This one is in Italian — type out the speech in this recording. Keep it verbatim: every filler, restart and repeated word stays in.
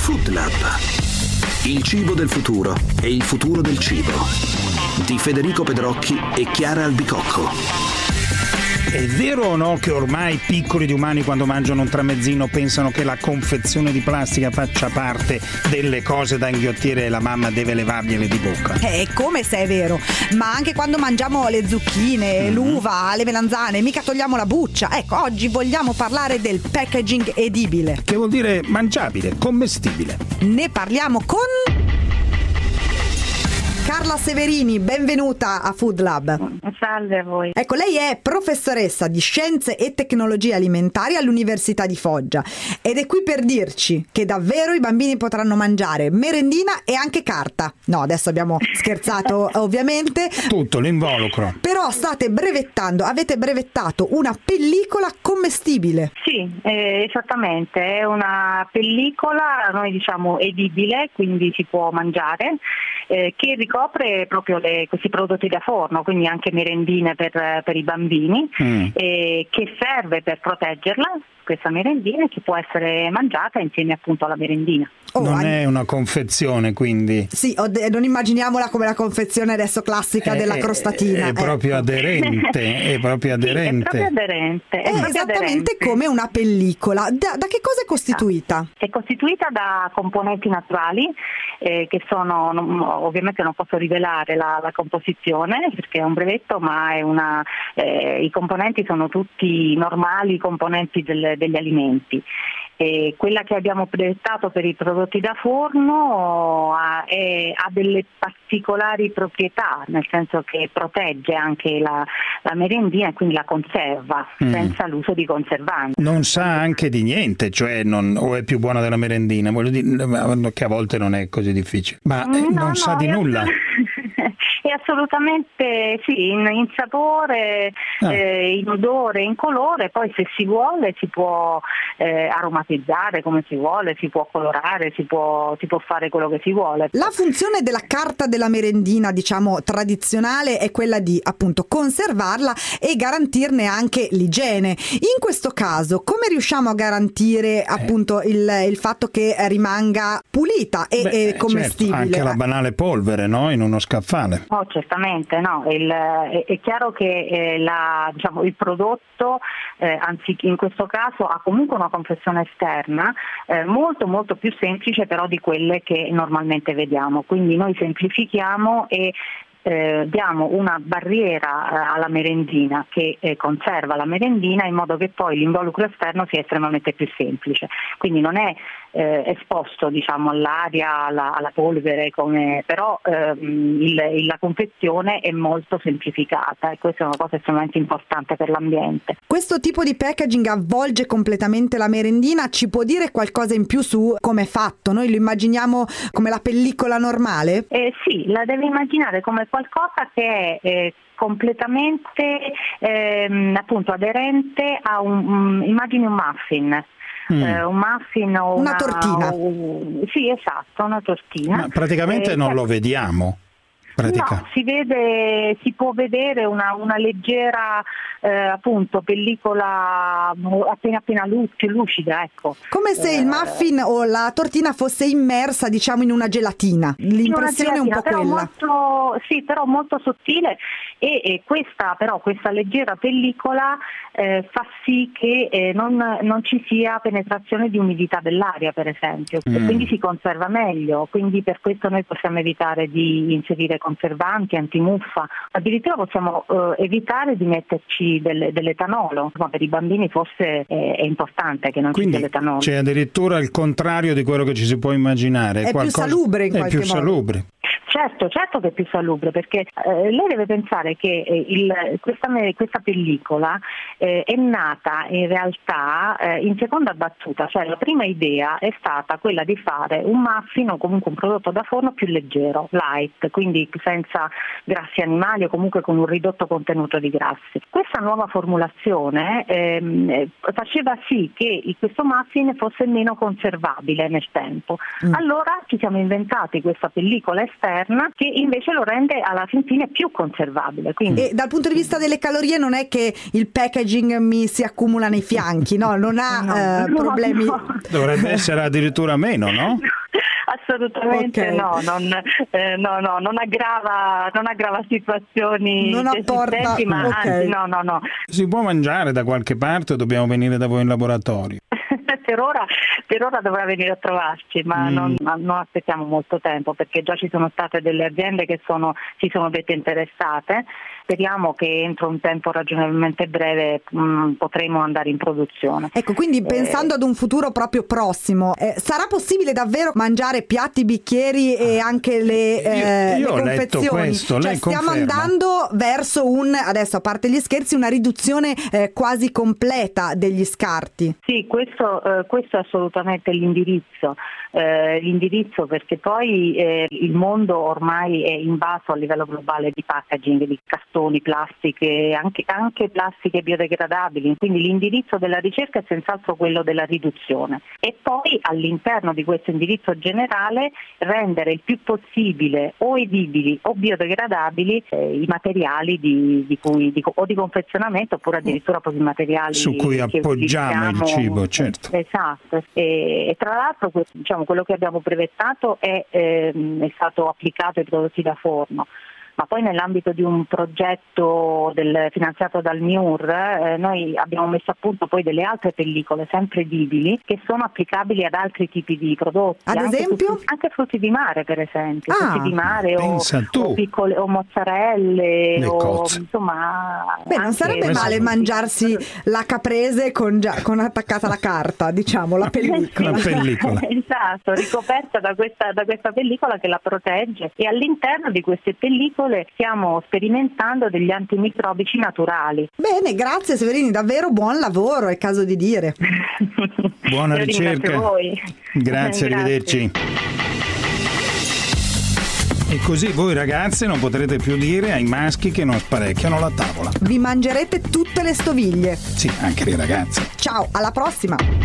Food Lab. Il cibo del futuro e il futuro del cibo. Di Federico Pedrocchi e Chiara Albicocco. È vero o no che ormai piccoli di umani quando mangiano un tramezzino pensano che la confezione di plastica faccia parte delle cose da inghiottire e la mamma deve levargliele di bocca? È come se è vero, ma anche quando mangiamo le zucchine, mm-hmm. l'uva, le melanzane, mica togliamo la buccia. Ecco, oggi vogliamo parlare del packaging edibile. Che vuol dire mangiabile, commestibile. Ne parliamo con Carla Severini, benvenuta a Food Lab. Salve a voi. Ecco, lei è professoressa di Scienze e Tecnologie Alimentari all'Università di Foggia ed è qui per dirci che davvero i bambini potranno mangiare merendina e anche carta. No, adesso abbiamo scherzato ovviamente. Tutto l'involucro. Però state brevettando, avete brevettato una pellicola commestibile. Sì, eh, esattamente, è una pellicola, noi diciamo edibile, quindi si può mangiare, eh, che ricopre proprio le, questi prodotti da forno, quindi anche merendine per, per i bambini, mm. eh, che serve per proteggerla, questa merendina, che può essere mangiata insieme appunto alla merendina. Oh, non è una confezione, quindi? Sì, non immaginiamola come la confezione adesso classica è, della crostatina. È proprio eh. aderente, è proprio aderente. Sì, è proprio aderente. È, è proprio esattamente aderente. Come una pellicola. Da, da che cosa è costituita? È costituita da componenti naturali, eh, che sono, non, ovviamente non posso rivelare la, la composizione perché è un brevetto, ma è una, eh, i componenti sono tutti normali componenti del, degli alimenti. E quella che abbiamo brevettato per i prodotti da forno ha, è, ha delle particolari proprietà, nel senso che protegge anche la, la merendina e quindi la conserva mm. senza l'uso di conservanti. Non sa anche di niente, cioè non, o è più buona della merendina, voglio dire che a volte non è così difficile, ma no, non no, sa di nulla. È assolutamente sì, in, in sapore, ah. eh, in odore, in colore, poi se si vuole si può eh, aromatizzare come si vuole, si può colorare, si può, si può fare quello che si vuole. La funzione della carta della merendina, diciamo tradizionale, è quella di appunto conservarla e garantirne anche l'igiene. In questo caso come riusciamo a garantire appunto il, il fatto che rimanga pulita e, Beh, e commestibile? Certo, anche la banale polvere, no? In uno scaffale. Oh, certamente, no. Il, è, è chiaro che eh, la, diciamo, il prodotto, eh, anzi in questo caso, ha comunque una confezione esterna eh, molto molto più semplice però di quelle che normalmente vediamo. Quindi noi semplifichiamo e Eh, diamo una barriera eh, alla merendina che eh, conserva la merendina in modo che poi l'involucro esterno sia estremamente più semplice, quindi non è eh, esposto diciamo all'aria, alla, alla polvere, come, però ehm, il, il, la confezione è molto semplificata e questa è una cosa estremamente importante per l'ambiente. Questo tipo di packaging avvolge completamente la merendina, ci può dire qualcosa in più su come è fatto? Noi lo immaginiamo come la pellicola normale? Eh, sì, la deve immaginare come qualcosa che è eh, completamente ehm, appunto aderente a un, um, immagini un muffin. Mm. Eh, un muffin o una, una tortina. O, sì, esatto, una tortina. Ma praticamente eh, non lo vediamo. Pratica. No, si vede, si può vedere una, una leggera eh, appunto pellicola appena appena lu- più lucida, ecco. Come se eh, il muffin o la tortina fosse immersa, diciamo, in una gelatina. L'impressione è un po' però quella. Molto, sì, però molto sottile e, e questa però questa leggera pellicola eh, fa sì che eh, non, non ci sia penetrazione di umidità dell'aria, per esempio, mm. e quindi si conserva meglio. Quindi per questo noi possiamo evitare di inserire conservanti, antimuffa, addirittura possiamo eh, evitare di metterci del, dell'etanolo, ma per i bambini forse è, è importante che non Quindi ci sia l'etanolo. C'è addirittura il contrario di quello che ci si può immaginare. È qualcosa... più salubre in è qualche più modo. salubre. Certo, certo che è più salubre, perché eh, lei deve pensare che eh, il, questa, questa pellicola eh, è nata in realtà eh, in seconda battuta, cioè la prima idea è stata quella di fare un muffin o comunque un prodotto da forno più leggero, light, quindi senza grassi animali o comunque con un ridotto contenuto di grassi. Questa nuova formulazione ehm, faceva sì che questo muffin fosse meno conservabile nel tempo. Mm. Allora ci siamo inventati questa pellicola esterna che invece lo rende alla fin fine più conservabile. Quindi... E dal punto di vista delle calorie non è che il packaging mi si accumula nei fianchi, no? Non ha no, eh, no, problemi. No. Dovrebbe essere addirittura meno, no? Assolutamente Okay. no, non, eh, no, no, non aggrava, non aggrava situazioni Non apporta- esistenti, ma ok. anzi, no, no, no. Si può mangiare da qualche parte o dobbiamo venire da voi in laboratorio? Per ora, per ora dovrà venire a trovarci, ma Mm. non, non aspettiamo molto tempo, perché già ci sono state delle aziende che sono, si sono dette interessate. Speriamo che entro un tempo ragionevolmente breve mh, potremo andare in produzione. Ecco, quindi pensando ad un futuro proprio prossimo, eh, sarà possibile davvero mangiare piatti, bicchieri e anche le, eh, Io- io le ho letto confezioni? questo, Cioè, lei stiamo conferma? andando verso un, adesso a parte gli scherzi, una riduzione eh, quasi completa degli scarti. Sì, questo, eh, questo è assolutamente l'indirizzo, eh, l'indirizzo perché poi eh, il mondo ormai è invaso a livello globale di packaging, di cartoni, plastiche, anche, anche plastiche biodegradabili, quindi l'indirizzo della ricerca è senz'altro quello della riduzione e poi all'interno di questo indirizzo generale rendere il più possibile o edibili o biodegradabili eh, i materiali di, di cui, di, o di confezionamento oppure addirittura proprio i materiali Su cui che appoggiamo il utilizziamo. cibo, certo. Esatto, e, e tra l'altro que- diciamo, quello che abbiamo brevettato è, ehm, è stato applicato ai prodotti da forno. Ma poi nell'ambito di un progetto del, finanziato dal M I U R eh, noi abbiamo messo a punto poi delle altre pellicole sempre edibili che sono applicabili ad altri tipi di prodotti. Ad anche esempio? Frutti, anche frutti di mare per esempio, Ah, frutti di mare o, pensa tu. o piccole o mozzarelle Le o cozze. insomma. Beh, non anche- sarebbe Questo male sì. mangiarsi la caprese con, già, con attaccata la carta, diciamo, la pellicola. La pellicola. Esatto, ricoperta da questa, da questa pellicola che la protegge e all'interno di queste pellicole stiamo sperimentando degli antimicrobici naturali. Bene, grazie Severini, davvero buon lavoro, è caso di dire. Buona Io ringrazio ricerca. voi. Grazie, arrivederci. E così voi ragazze non potrete più dire ai maschi che non sparecchiano la tavola. Vi mangerete tutte le stoviglie. Sì, anche le ragazze. Ciao, alla prossima!